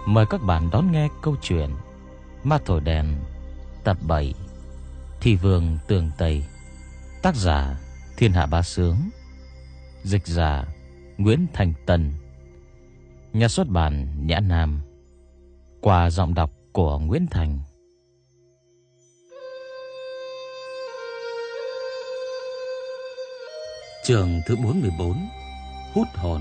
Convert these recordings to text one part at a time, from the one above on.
Mời các bạn đón nghe câu chuyện Ma Thổi Đèn tập 7, Thị Vương Tường Tây. Tác giả Thiên Hạ Bá Sướng, dịch giả Nguyễn Thành Tân, nhà xuất bản Nhã Nam, qua giọng đọc của Nguyễn Thành. Chương thứ 44: Hút hồn.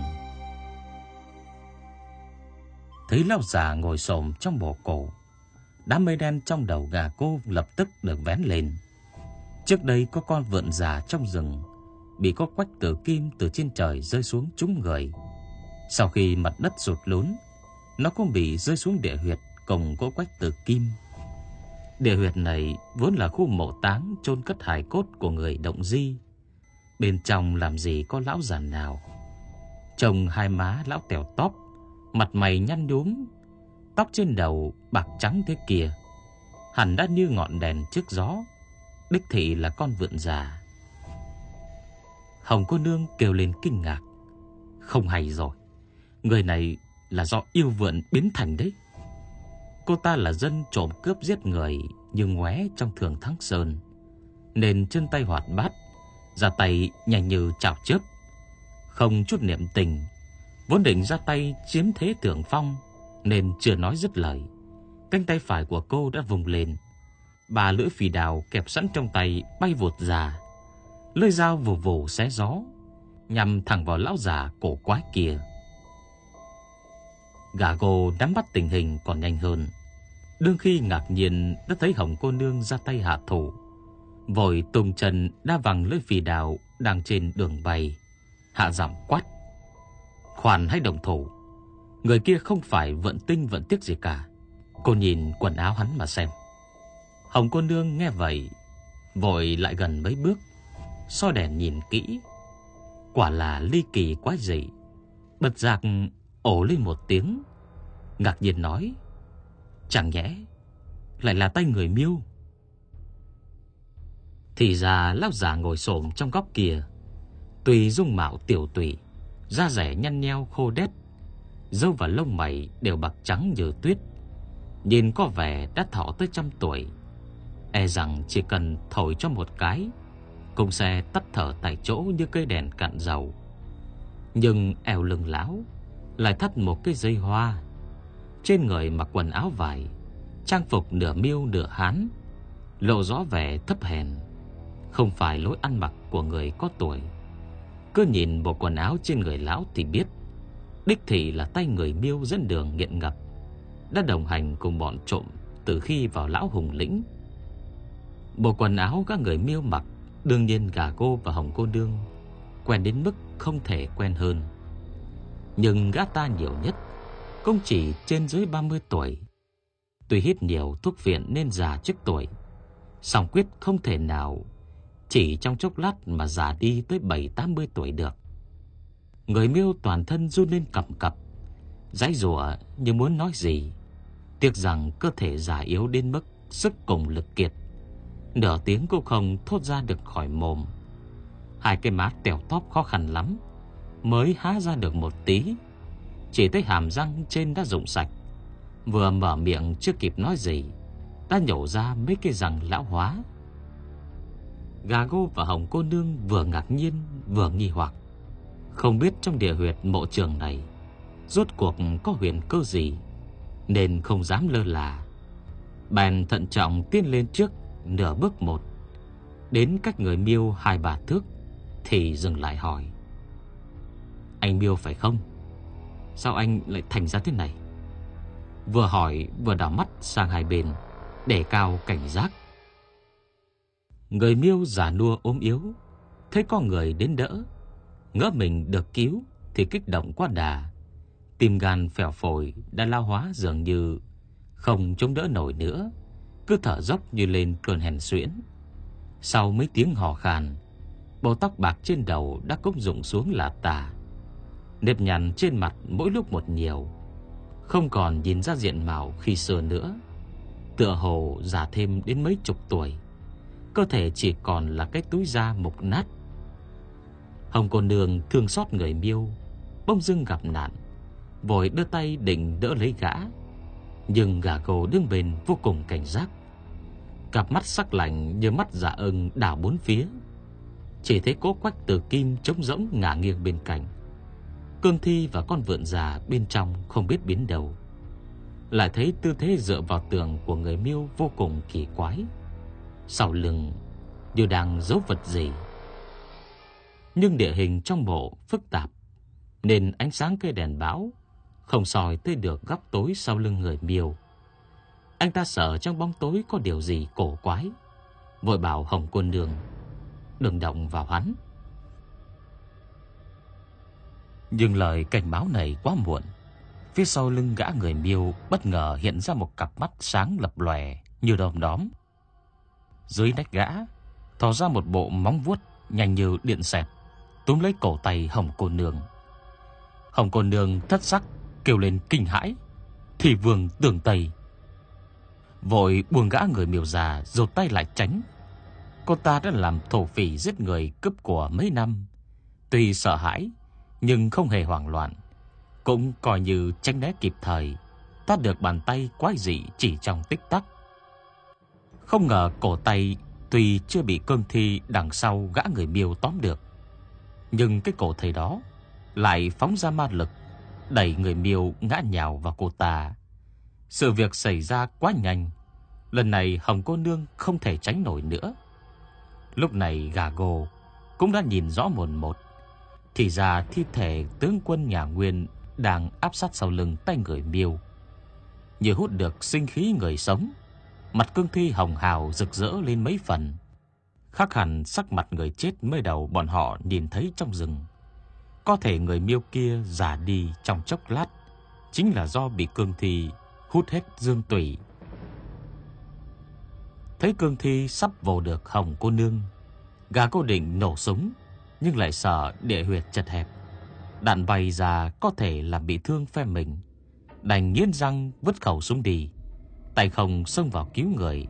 Thấy lão già ngồi xổm trong mộ cổ, đám mây đen trong đầu gà cô lập tức được vén lên. Trước đây có con vượn già trong rừng bị có quách tử kim từ trên trời rơi xuống trúng người. Sau khi mặt đất sụt lún, nó cũng bị rơi xuống địa huyệt cùng có quách tử kim. Địa huyệt này vốn là khu mộ táng chôn cất hài cốt của người Động Di. Bên trong làm gì có lão già nào. Trông hai má lão tèo tóp, mặt mày nhăn nhúm, tóc trên đầu bạc trắng thế kia, hẳn đã như ngọn đèn trước gió, đích thị là con vượn già. Hồng cô nương kêu lên kinh ngạc. Không hay rồi, người này là do yêu vượn biến thành đấy. Cô ta là dân trộm cướp giết người như ngoé trong Thường Thắng Sơn, nên chân tay hoạt bát, ra tay nhanh như chảo chớp, không chút niệm tình. Vốn định ra tay chiếm thế thượng phong, nên chưa nói dứt lời, cánh tay phải của cô đã vùng lên, ba lưỡi phì đào kẹp sẵn trong tay bay vụt ra, lưỡi dao vù vù xé gió, nhằm thẳng vào lão già cổ quái kia. Gà gô nắm bắt tình hình còn nhanh hơn, đương khi ngạc nhiên đã thấy Hồng cô nương ra tay hạ thủ, vội tung chân đá văng lưỡi phì đào đang trên đường bay, hạ giọng quát: "Khoan hãy động thủ, người kia không phải Vận Tinh Vận Tiếc gì cả. Cô nhìn quần áo hắn mà xem." Hồng cô nương nghe vậy, vội lại gần mấy bước, soi đèn nhìn kỹ, quả là ly kỳ quái dị. Bật giác ồ lên một tiếng, ngạc nhiên nói: "Chẳng nhẽ lại là tay người Miêu?" Thì ra lão già ngồi xổm trong góc kia, tuy dung mạo tiểu tụy, da dẻ nhăn nheo khô đét, râu và lông mày đều bạc trắng như tuyết, nhìn có vẻ đã thọ tới 100 tuổi. E rằng chỉ cần thổi cho một cái cũng sẽ tắt thở tại chỗ như cây đèn cạn dầu. Nhưng eo lưng lão lại thắt một cái dây hoa, trên người mặc quần áo vải, trang phục nửa Miêu nửa Hán, lộ rõ vẻ thấp hèn, không phải lối ăn mặc của người có tuổi. Cứ nhìn bộ quần áo trên người lão thì biết, đích thị là tay người Miêu dẫn đường nghiện ngập, đã đồng hành cùng bọn trộm từ khi vào lão hùng lĩnh. Bộ quần áo các người Miêu mặc, đương nhiên gà cô và Hồng cô nương quen đến mức không thể quen hơn. Nhưng gã ta nhiều nhất cũng chỉ trên dưới 30 tuổi. Tuy hít nhiều thuốc phiện nên già trước tuổi, song quyết không thể nào chỉ trong chốc lát mà già đi tới 70-80 tuổi được. Người Miêu toàn thân run lên cầm cập, giãy giụa như muốn nói gì, tiếc rằng cơ thể già yếu đến mức sức cùng lực kiệt, nửa tiếng cũng không thốt ra được khỏi mồm. Hai cái má tèo tóp khó khăn lắm mới há ra được một tí, chỉ thấy hàm răng trên đã rụng sạch, vừa mở miệng chưa kịp nói gì đã nhổ ra mấy cái răng lão hóa. Gà gô và Hồng cô nương vừa ngạc nhiên vừa nghi hoặc, không biết trong địa huyệt mộ trường này rốt cuộc có huyền cơ gì, nên không dám lơ là, bèn thận trọng tiến lên trước nửa bước một, đến cách người Miêu 2-3 thước thì dừng lại hỏi: "Anh Miêu phải không? Sao anh lại thành ra thế này?" Vừa hỏi vừa đảo mắt sang hai bên để cao cảnh giác. Người Miêu già nua ốm yếu thấy có người đến đỡ, ngỡ mình được cứu thì kích động quá đà, tim gan phèo phổi đã lao hóa, dường như không chống đỡ nổi nữa, cứ thở dốc như lên cơn hèn suyễn. Sau mấy tiếng hò khan, bộ tóc bạc trên đầu đã cũng rụng xuống lả tả, nếp nhăn trên mặt mỗi lúc một nhiều, không còn nhìn ra diện mạo khi xưa nữa, tựa hồ già thêm đến mấy chục tuổi. Cơ thể chỉ còn là cái túi da mục nát. Hồng cô nương thương xót người Miêu, bỗng dưng gặp nạn, vội đưa tay định đỡ lấy gã, Nhưng gà gồ đứng bên vô cùng cảnh giác, cặp mắt sắc lạnh như mắt dạ ưng đảo bốn phía. Chỉ thấy cố Quách Tử Kim trống rỗng ngả nghiêng bên cạnh. Cương thi và con vượn già bên trong không biết biến đâu. Lại thấy tư thế dựa vào tường của người Miêu vô cùng kỳ quái, sau lưng như đang giấu vật gì. Nhưng địa hình trong mộ phức tạp, nên ánh sáng cây đèn bão không soi tới được góc tối sau lưng người Miêu. Anh ta sợ trong bóng tối có điều gì cổ quái, vội bảo Hồng Cô Nương đừng động vào hắn. Nhưng lời cảnh báo này quá muộn. Phía sau lưng gã người Miêu bất ngờ hiện ra một cặp mắt sáng lập lòe như đom đóm. Dưới nách gã thò ra một bộ móng vuốt nhanh như điện xẹt, túm lấy cổ tay Hồng Cô Nương. Hồng Cô Nương thất sắc kêu lên kinh hãi: "Thì vương Tường Tây!" Vội buông gã người Miêu già, giột tay lại tránh. Cô ta đã làm thổ phỉ giết người cướp của mấy năm, tuy sợ hãi nhưng không hề hoảng loạn, cũng coi như tránh né kịp thời, thoát được bàn tay quái dị chỉ trong tích tắc. Không ngờ cổ tay tuy chưa bị cương thi đằng sau gã người Miêu tóm được, nhưng cái cổ thầy đó lại phóng ra ma lực, đẩy người Miêu ngã nhào vào cô ta. Sự việc xảy ra quá nhanh, lần này Hồng Cô Nương không thể tránh nổi nữa. Lúc này gà gồ cũng đã nhìn rõ mồn một, thì ra thi thể tướng quân nhà Nguyên đang áp sát sau lưng tay người Miêu, như hút được sinh khí người sống. Mặt cương thi hồng hào rực rỡ lên mấy phần, khác hẳn sắc mặt người chết mới đầu bọn họ nhìn thấy trong rừng. Có thể người Miêu kia già đi trong chốc lát, chính là do bị cương thi hút hết dương tủy. Thấy cương thi sắp vồ được Hồng Cô Nương, gà cô định nổ súng, nhưng lại sợ địa huyệt chật hẹp, đạn bay ra có thể làm bị thương phe mình, đành nghiến răng vứt khẩu súng đi, tay không xông vào cứu người.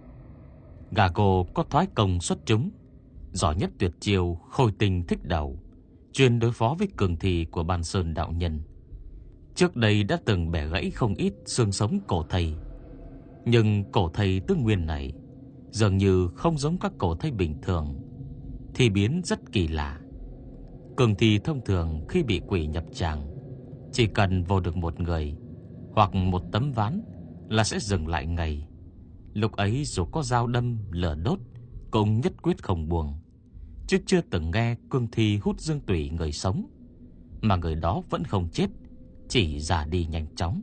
Gà cô có thoái công xuất chúng, giỏi nhất tuyệt chiêu Khôi Tinh Thích Đầu, chuyên đối phó với cường thi của Ban Sơn đạo nhân. Trước đây đã từng bẻ gãy không ít xương sống cổ thầy, nhưng cổ thầy tứ nguyên này dường như không giống các cổ thầy bình thường, thì biến rất kỳ lạ. Cường thi thông thường khi bị quỷ nhập tràng, chỉ cần vô được một người hoặc một tấm ván là sẽ dừng lại ngay. Lúc ấy dù có dao đâm lửa đốt cũng nhất quyết không buông, chứ chưa từng nghe cương thi hút dương tủy người sống mà người đó vẫn không chết, chỉ già đi nhanh chóng.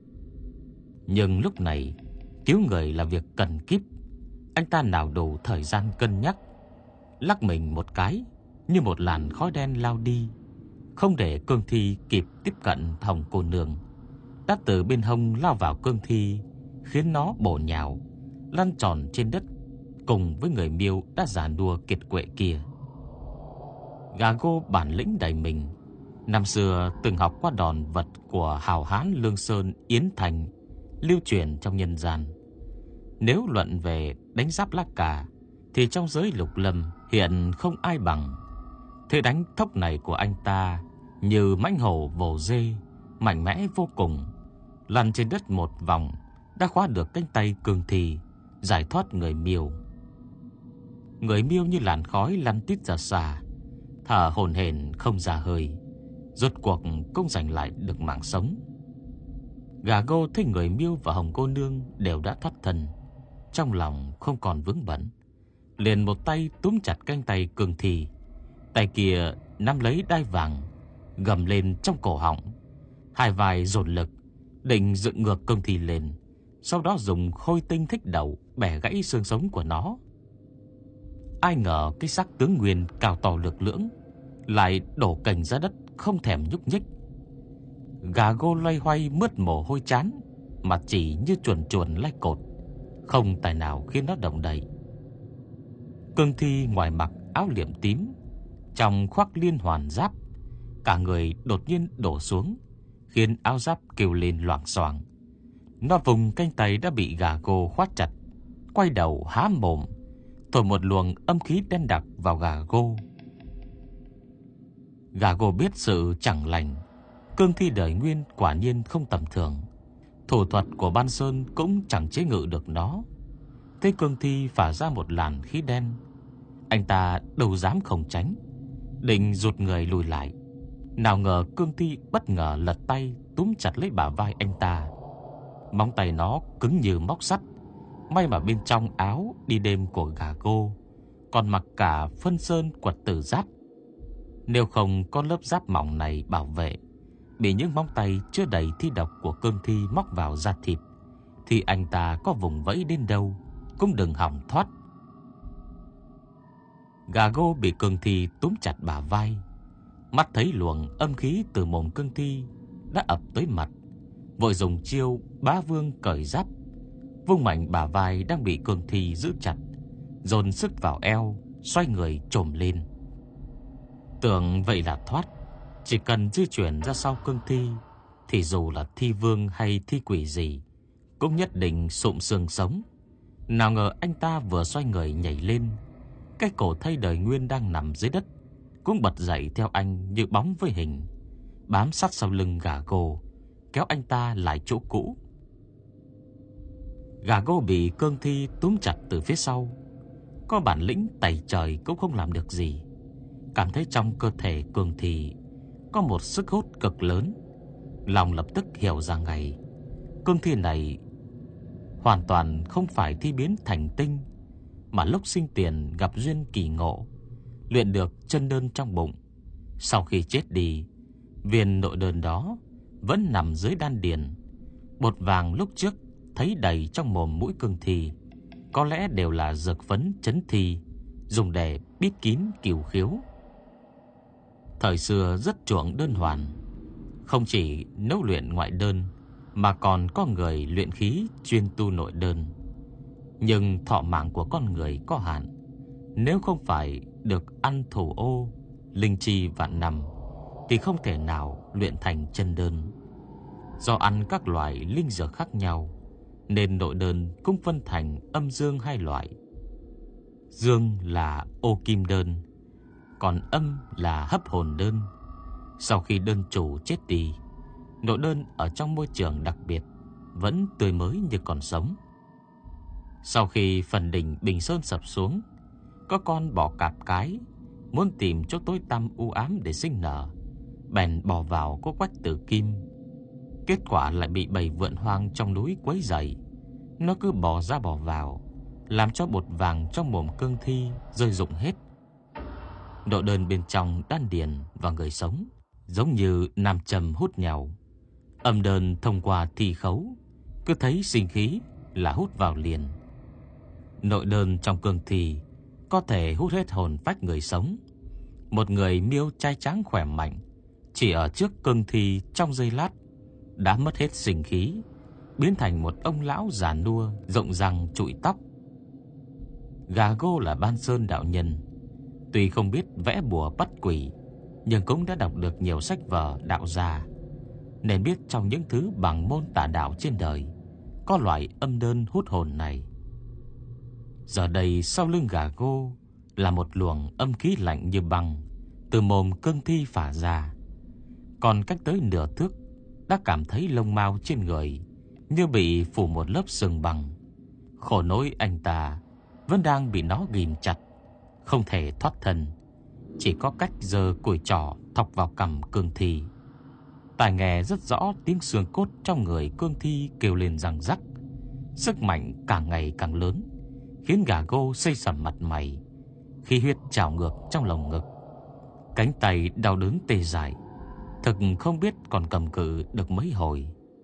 Nhưng lúc này cứu người là việc cần kíp, anh ta nào đủ thời gian cân nhắc, lắc mình một cái như một làn khói đen lao đi, không để cương thi kịp tiếp cận Hồng Cô Nương, đã từ bên hông lao vào cương thi, khiến nó bổ nhào lăn tròn trên đất cùng với người Miêu đã già nua kiệt quệ kia. Gà gô bản lĩnh đầy mình, năm xưa từng học qua đòn vật của hào hán Lương Sơn Yến Thành lưu truyền trong nhân gian. Nếu luận về đánh giáp lá cà thì trong giới lục lâm hiện không ai bằng. Thế đánh thốc này của anh ta như mãnh hổ vồ dê, mạnh mẽ vô cùng, lăn trên đất một vòng đã khóa được cánh tay cương thi, giải thoát người Miêu. Người Miêu như làn khói lăn tít ra xa, thở hổn hển không ra hơi, rốt cuộc cũng giành lại được mạng sống. Gà gô thấy người Miêu và Hồng Cô Nương đều đã thoát thân, trong lòng không còn vướng bận, liền một tay túm chặt cánh tay cương thi, tay kia nắm lấy đai vàng gầm lên trong cổ họng, hai vai dồn lực định dựng ngược cương thi lên, sau đó dùng Khôi Tinh Thích Đầu bẻ gãy xương sống của nó. Ai ngờ cái xác tướng nguyên cao to lực lưỡng lại đổ cành ra đất không thèm nhúc nhích. Gà gô loay hoay mướt mồ hôi chán, mà chỉ như chuồn chuồn lay cột, không tài nào khiến nó động đậy. Cương thi ngoài mặc áo liệm tím, trong khoác liên hoàn giáp, cả người đột nhiên đổ xuống, khiến áo giáp kêu lên loảng xoảng. Nó vùng cánh tay đã bị gà gô khoát chặt, quay đầu há mồm thổi một luồng âm khí đen đặc vào gà gô. Gà gô biết sự chẳng lành, cương thi đời nguyên quả nhiên không tầm thường, Thủ thuật của Ban Sơn cũng chẳng chế ngự được nó. Thế cương thi phả ra một làn khí đen, anh ta đâu dám không tránh, định rụt người lùi lại. Nào ngờ cương thi bất ngờ lật tay túm chặt lấy bả vai anh ta. Móng tay nó cứng như móc sắt. May mà bên trong áo đi đêm của gà cô còn mặc cả phân sơn quật tử giáp. Nếu không có lớp giáp mỏng này bảo vệ, bị những móng tay chứa đầy thi độc của cương thi móc vào da thịt, thì anh ta có vùng vẫy đến đâu cũng đừng hòng thoát. Gà gô bị cương thi túm chặt bả vai, mắt thấy luồng âm khí từ mồm cương thi đã ập tới mặt, vội dùng chiêu bá vương cởi giáp, vung mạnh bả vai đang bị cương thi giữ chặt, dồn sức vào eo, xoay người chồm lên. Tưởng vậy là thoát, chỉ cần di chuyển ra sau cương thi thì dù là thi vương hay thi quỷ gì cũng nhất định sụm xương sống. Nào ngờ anh ta vừa xoay người nhảy lên, cái cổ thây đời nguyên đang nằm dưới đất cũng bật dậy theo anh như bóng với hình, bám sát sau lưng gà gô, kéo anh ta lại chỗ cũ. Gà gô bị cương thi túm chặt từ phía sau, có bản lĩnh tẩy trời cũng không làm được gì. Cảm thấy trong cơ thể cương thi có một sức hút cực lớn, lòng lập tức hiểu ra ngay, cương thi này hoàn toàn không phải thi biến thành tinh, mà lúc sinh tiền gặp duyên kỳ ngộ, luyện được chân đơn trong bụng. Sau khi chết đi, viên nội đơn đó vẫn nằm dưới đan điền. Bột vàng lúc trước thấy đầy trong mồm mũi cương thi có lẽ đều là dược phấn trấn thi, dùng để bít kín cửu khiếu. Thời xưa rất chuộng đơn hoàn, không chỉ nấu luyện ngoại đơn mà còn có người luyện khí chuyên tu nội đơn. Nhưng thọ mạng của con người có hạn, nếu không phải được ăn thủ ô, linh chi vạn năm thì không thể nào luyện thành chân đơn. Do ăn các loại linh dược khác nhau nên nội đơn cũng phân thành âm dương hai loại. Dương là ô kim đơn, còn âm là hấp hồn đơn. Sau khi đơn chủ chết đi, nội đơn ở trong môi trường đặc biệt vẫn tươi mới như còn sống. Sau khi phần đỉnh Bình Sơn sập xuống, có con bò cạp cái muốn tìm chỗ tối tăm u ám để sinh nở, bèn bò vào có quách tử kim. Kết quả lại bị bầy vượn hoang trong núi quấy rầy. Nó cứ bò ra bò vào, làm cho bột vàng trong mồm cương thi rơi rụng hết. Nội đơn bên trong đan điền và người sống giống như nam châm hút nhau. Âm đơn thông qua thi khấu, cứ thấy sinh khí là hút vào liền. Nội đơn trong cương thi có thể hút hết hồn phách người sống. Một người miêu trai trắng khỏe mạnh, chỉ ở trước cương thi trong giây lát đã mất hết sinh khí, biến thành một ông lão già nua rộng răng trụi tóc. Gà gô là Ban Sơn đạo nhân, tuy không biết vẽ bùa bắt quỷ, nhưng cũng đã đọc được nhiều sách vở đạo gia, nên biết trong những thứ bằng môn tà đạo trên đời có loại âm đơn hút hồn này. Giờ đây sau lưng gà gô là một luồng âm khí lạnh như băng từ mồm cương thi phả ra. Còn cách tới nửa thước đã cảm thấy lông mao trên người như bị phủ một lớp sương băng. Khổ nỗi anh ta vẫn đang bị nó ghìm chặt, không thể thoát thân, chỉ có cách giơ củi trỏ thọc vào cằm cương thi. Tai nghe rất rõ tiếng xương cốt trong người cương thi kêu lên răng rắc. Sức mạnh càng ngày càng lớn, khiến gà gô xây sẩm mặt mày, khí huyết trào ngược trong lồng ngực. Cánh tay đau đớn tê dại, thực không biết còn cầm cự được mấy hồi.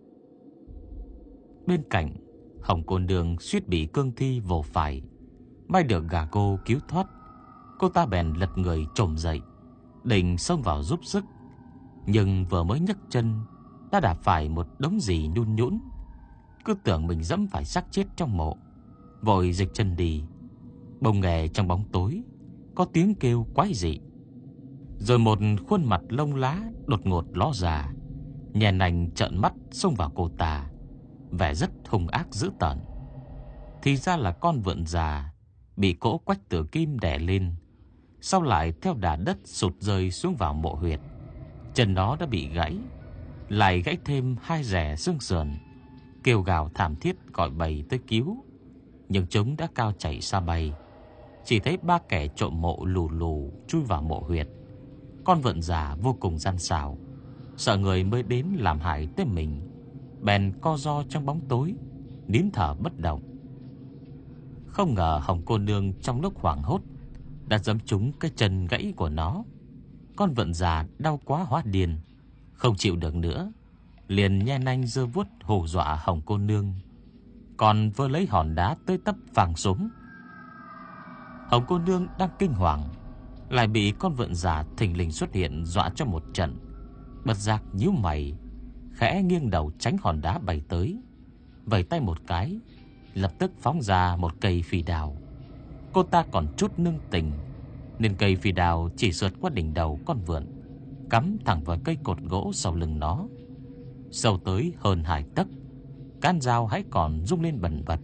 Bên cạnh, Hồng Côn Đường suýt bị cương thi vồ phải, may được gà cô cứu thoát. Cô ta bèn lật người trồm dậy, định xông vào giúp sức, nhưng vừa mới nhấc chân đã đạp phải một đống gì nhún nhũn. Cứ tưởng mình dẫm phải xác chết trong mộ, vội dịch chân đi. Bỗng nghe trong bóng tối có tiếng kêu quái dị, rồi một khuôn mặt lông lá đột ngột ló ra, nhè nành trợn mắt xông vào cô ta, vẻ rất hung ác dữ tợn. Thì ra là con vượn già bị cỗ quách tử kim đè lên, sau lại theo đà đất sụt rơi xuống vào mộ huyệt. Chân nó đã bị gãy, lại gãy thêm 2 rẻ xương sườn, kêu gào thảm thiết gọi bầy tới cứu, nhưng chúng đã cao chạy xa bay. Chỉ thấy ba kẻ trộm mộ lù lù chui vào mộ huyệt. Con vượn già vô cùng gian xảo, sợ người mới đến làm hại tới mình, bèn co ro trong bóng tối, nín thở bất động. Không ngờ Hồng cô nương trong lúc hoảng hốt đã giẫm trúng cái chân gãy của nó. Con vượn già đau quá hóa điên, không chịu được nữa, liền nhe nanh giơ vuốt hù dọa Hồng cô nương, còn vơ lấy hòn đá tới tấp phang xuống. Hồng cô nương đang kinh hoàng, lại bị con vượn già thình lình xuất hiện dọa cho một trận, bất giác nhíu mày, khẽ nghiêng đầu tránh hòn đá bay tới, vẩy tay một cái, lập tức phóng ra một cây phi đao. Cô ta còn chút nương tình, nên cây phi đao chỉ sượt qua đỉnh đầu con vượn, cắm thẳng vào cây cột gỗ sau lưng nó, sâu tới hơn 2 tấc. Cán dao hãy còn rung lên bần bật.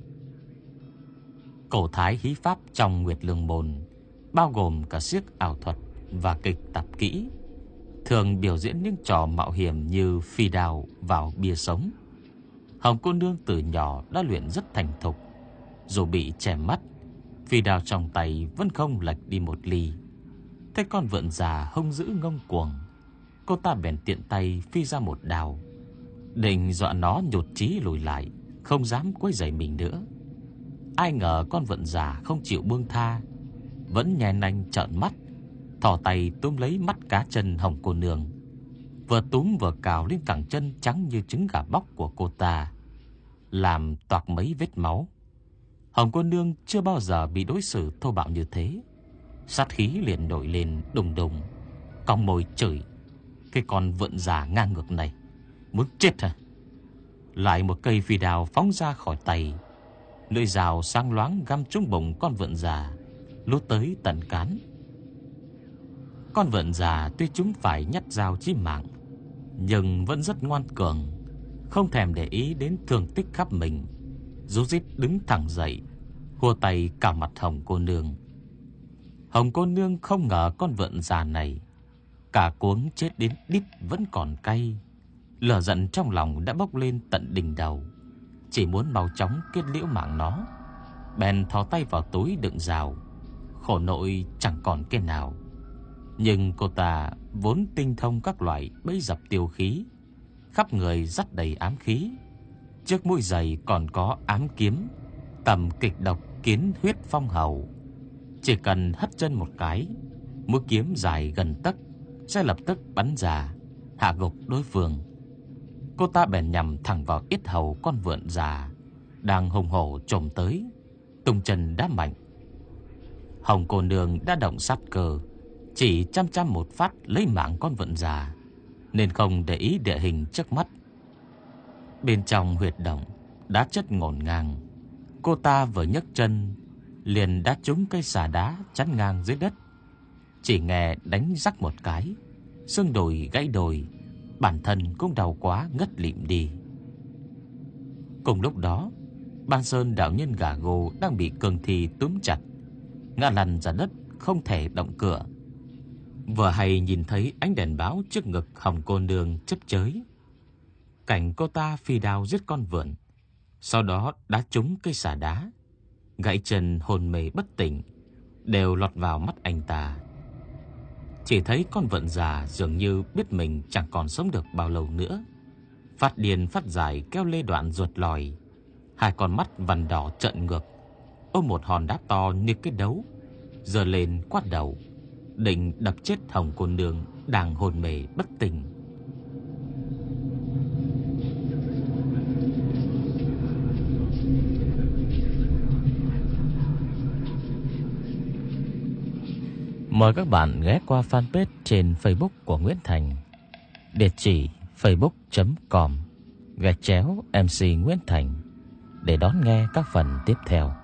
Cổ thái hí pháp trong Nguyệt Lương môn bao gồm cả xiếc ảo thuật và kịch tập kỹ, thường biểu diễn những trò mạo hiểm như phi đao vào bia sống. Hồng cô nương từ nhỏ đã luyện rất thành thục, dù bị che mắt, phi đao trong tay vẫn không lệch đi một ly. Thấy con vượn già hung dữ ngông cuồng, cô ta bèn tiện tay phi ra một đao, định dọa nó nhụt chí lùi lại, không dám quấy rầy mình nữa. Ai ngờ con vượn già không chịu buông tha, vẫn nhe nanh trợn mắt, thò tay túm lấy mắt cá chân Hồng cô nương, vừa túm vừa cào lên cẳng chân trắng như trứng gà bóc của cô ta, làm toạc mấy vết máu. Hồng cô nương chưa bao giờ bị đối xử thô bạo như thế, sát khí liền nổi lên đùng đùng, cong môi chửi: "Cái con vượn già ngang ngược này, muốn chết à?" Lại một cây phi đao phóng ra khỏi tay, lưỡi dao sáng loáng găm trúng bụng con vượn già, lút tới tận cán. Con vượn già tuy chúng phải nhát dao chí mạng, nhưng vẫn rất ngoan cường, không thèm để ý đến thương tích khắp mình, rú rít đứng thẳng dậy, hùa tay cào mặt Hồng cô nương. Hồng cô nương không ngờ con vượn già này cả cuống chết đến đít vẫn còn cay, lửa giận trong lòng đã bốc lên tận đỉnh đầu, chỉ muốn mau chóng kết liễu mạng nó. Bèn thò tay vào túi đựng dao, khổ nội chẳng còn cái nào. Nhưng cô ta vốn tinh thông các loại bẫy dập tiêu khí, khắp người dắt đầy ám khí, trước mũi giày còn có ám kiếm, tầm kịch độc kiến huyết phong hầu. Chỉ cần hất chân một cái, mũi kiếm dài gần tấc sẽ lập tức bắn ra, hạ gục đối phương. Cô ta bèn nhằm thẳng vào yết hầu con vượn già đang hùng hổ chồm tới, tung chân đá mạnh. Hồng cô nương đã động sát cơ, chỉ chăm chăm một phát lấy mạng con vượn già, nên không để ý địa hình trước mắt. Bên trong huyệt động đá chất ngổn ngang, cô ta vừa nhấc chân liền đá trúng cây xà đá chắn ngang dưới đất. Chỉ nghe đánh rắc một cái, xương đùi gãy đồi, bản thân cũng đau quá ngất lịm đi. Cùng lúc đó, Ban Sơn đạo nhân gà gô đang bị cường thi túm chặt, ngã lăn ra đất không thể động cựa. Vừa hay nhìn thấy ánh đèn báo trước ngực Hồng cô nương chớp chới, cảnh cô ta phi đao giết con vượn, sau đó đá trúng cây xà đá, gãy chân hồn mê bất tỉnh, đều lọt vào mắt anh ta. Chỉ thấy con vượn già dường như biết mình chẳng còn sống được bao lâu nữa, phát điên phát giải kéo lê đoạn ruột lòi, hai con mắt vằn đỏ trợn ngược, ôm một hòn đá to như cái đấu, giơ lên quát đầu, định đập chết Hồng cô nương đang hồn mê bất tỉnh. Mời các bạn ghé qua fanpage trên Facebook của Nguyễn Thành, địa chỉ facebook.com/MC Nguyễn Thành để đón nghe các phần tiếp theo.